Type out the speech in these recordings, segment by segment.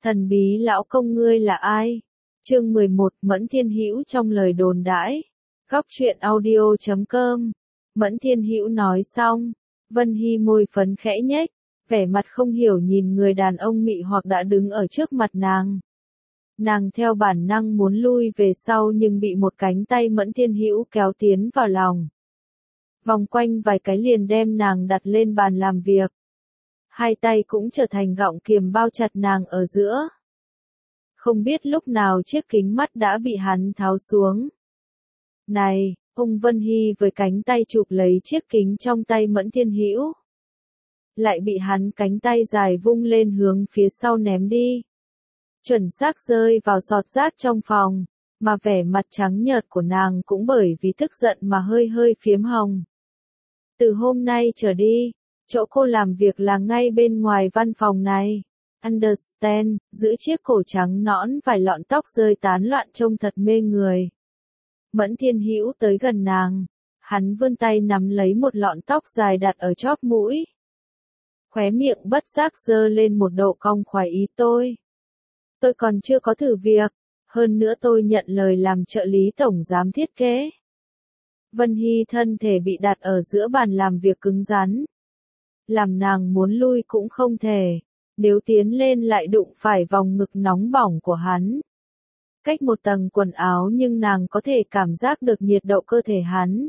Thần bí lão công ngươi là ai? Chương 11, Mẫn Thiên Hữu trong lời đồn đãi. Góc truyện audio.com. Mẫn Thiên Hữu nói xong, Vân Hy môi phấn khẽ nhếch, vẻ mặt không hiểu nhìn người đàn ông mị hoặc đã đứng ở trước mặt nàng. Nàng theo bản năng muốn lui về sau nhưng bị một cánh tay Mẫn Thiên Hữu kéo tiến vào lòng. Vòng quanh vài cái liền đem nàng đặt lên bàn làm việc. Hai tay cũng trở thành gọng kiềm bao chặt nàng ở giữa. Không biết lúc nào chiếc kính mắt đã bị hắn tháo xuống. Này, ông Vân Hy với cánh tay chụp lấy chiếc kính trong tay Mẫn Thiên Hữu. Lại bị hắn cánh tay dài vung lên hướng phía sau ném đi. Chuẩn xác rơi vào sọt rác trong phòng, mà vẻ mặt trắng nhợt của nàng cũng bởi vì tức giận mà hơi hơi phiếm hồng. Từ hôm nay trở đi, chỗ cô làm việc là ngay bên ngoài văn phòng này. Understand, giữ chiếc cổ trắng nõn vài lọn tóc rơi tán loạn trông thật mê người. Mẫn Thiên Hữu tới gần nàng, hắn vươn tay nắm lấy một lọn tóc dài đặt ở chóp mũi. Khóe miệng bất giác giơ lên một độ cong khoái ý tôi còn chưa có thử việc, hơn nữa tôi nhận lời làm trợ lý tổng giám thiết kế. Vân Hy thân thể bị đặt ở giữa bàn làm việc cứng rắn. Làm nàng muốn lui cũng không thể, nếu tiến lên lại đụng phải vòng ngực nóng bỏng của hắn. Cách một tầng quần áo nhưng nàng có thể cảm giác được nhiệt độ cơ thể hắn.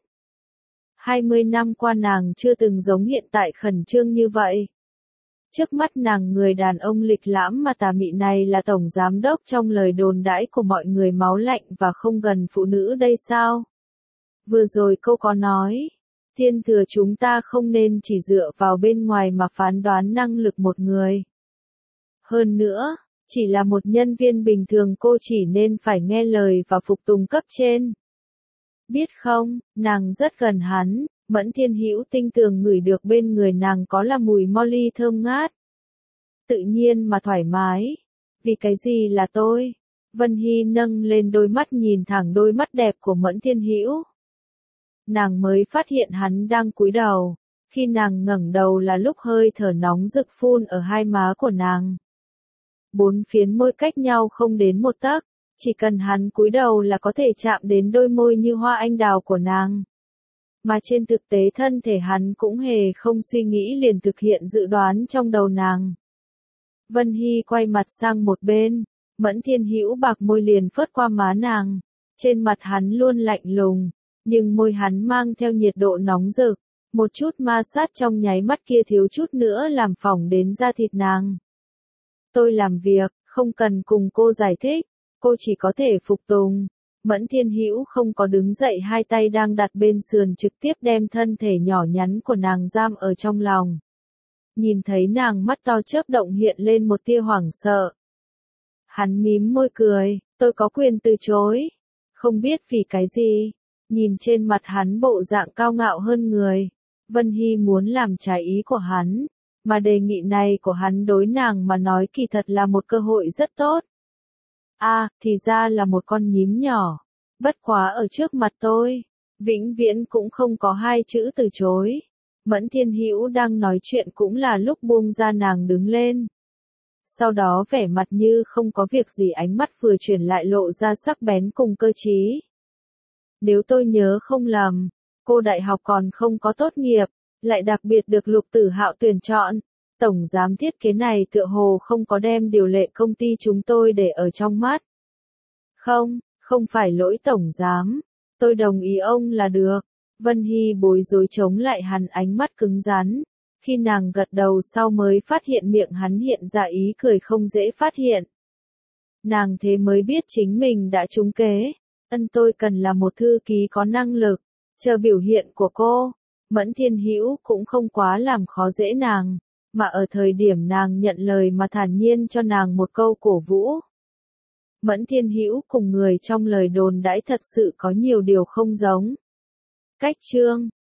20 năm qua nàng chưa từng giống hiện tại khẩn trương như vậy. Trước mắt nàng người đàn ông lịch lãm mà tà mị này là tổng giám đốc trong lời đồn đãi của mọi người máu lạnh và không gần phụ nữ đây sao? Vừa rồi cô có nói, thiên thừa chúng ta không nên chỉ dựa vào bên ngoài mà phán đoán năng lực một người. Hơn nữa, chỉ là một nhân viên bình thường cô chỉ nên phải nghe lời và phục tùng cấp trên. Biết không, nàng rất gần hắn, Mẫn Thiên Hữu tinh tường ngửi được bên người nàng có là mùi Molly thơm ngát. Tự nhiên mà thoải mái. Vì cái gì là tôi? Vân Hy nâng lên đôi mắt nhìn thẳng đôi mắt đẹp của Mẫn Thiên Hữu. Nàng mới phát hiện hắn đang cúi đầu. Khi nàng ngẩng đầu là lúc hơi thở nóng rực phun ở hai má của nàng. 4 phiến môi cách nhau không đến 1 tấc, chỉ cần hắn cúi đầu là có thể chạm đến đôi môi như hoa anh đào của nàng. Mà trên thực tế thân thể hắn cũng hề không suy nghĩ liền thực hiện dự đoán trong đầu nàng. Vân Hy quay mặt sang một bên, Mẫn Thiên Hữu bạc môi liền phớt qua má nàng. Trên mặt hắn luôn lạnh lùng, nhưng môi hắn mang theo nhiệt độ nóng rực. Một chút ma sát trong nháy mắt kia thiếu chút nữa làm phỏng đến da thịt nàng. Tôi làm việc, không cần cùng cô giải thích, cô chỉ có thể phục tùng. Mẫn Thiên Hữu không có đứng dậy, hai tay đang đặt bên sườn trực tiếp đem thân thể nhỏ nhắn của nàng giam ở trong lòng. Nhìn thấy nàng mắt to chớp động hiện lên một tia hoảng sợ. Hắn mím môi cười, tôi có quyền từ chối. Không biết vì cái gì, nhìn trên mặt hắn bộ dạng cao ngạo hơn người. Vân Hy muốn làm trái ý của hắn, mà đề nghị này của hắn đối nàng mà nói kỳ thật là một cơ hội rất tốt. Thì ra là một con nhím nhỏ. Bất quá ở trước mặt tôi, vĩnh viễn cũng không có 2 chữ từ chối. Mẫn Thiên Hữu đang nói chuyện cũng là lúc buông ra nàng đứng lên. Sau đó vẻ mặt như không có việc gì, ánh mắt vừa chuyển lại lộ ra sắc bén cùng cơ trí. Nếu tôi nhớ không lầm, cô đại học còn không có tốt nghiệp, lại đặc biệt được Lục Tử Hạo tuyển chọn. Tổng giám thiết kế này tựa hồ không có đem điều lệ công ty chúng tôi để ở trong mắt. Không phải lỗi tổng giám. Tôi đồng ý ông là được. Vân Hy bối rối chống lại hắn, ánh mắt cứng rắn. Khi nàng gật đầu sau mới phát hiện miệng hắn hiện ra ý cười không dễ phát hiện. Nàng thế mới biết chính mình đã trúng kế. Tôi cần là một thư ký có năng lực. Chờ biểu hiện của cô. Mẫn Thiên Hữu cũng không quá làm khó dễ nàng, mà ở thời điểm nàng nhận lời mà thản nhiên cho nàng một câu cổ vũ. Mẫn Thiên Hữu cùng người trong lời đồn đãi thật sự có nhiều điều không giống. Cách chương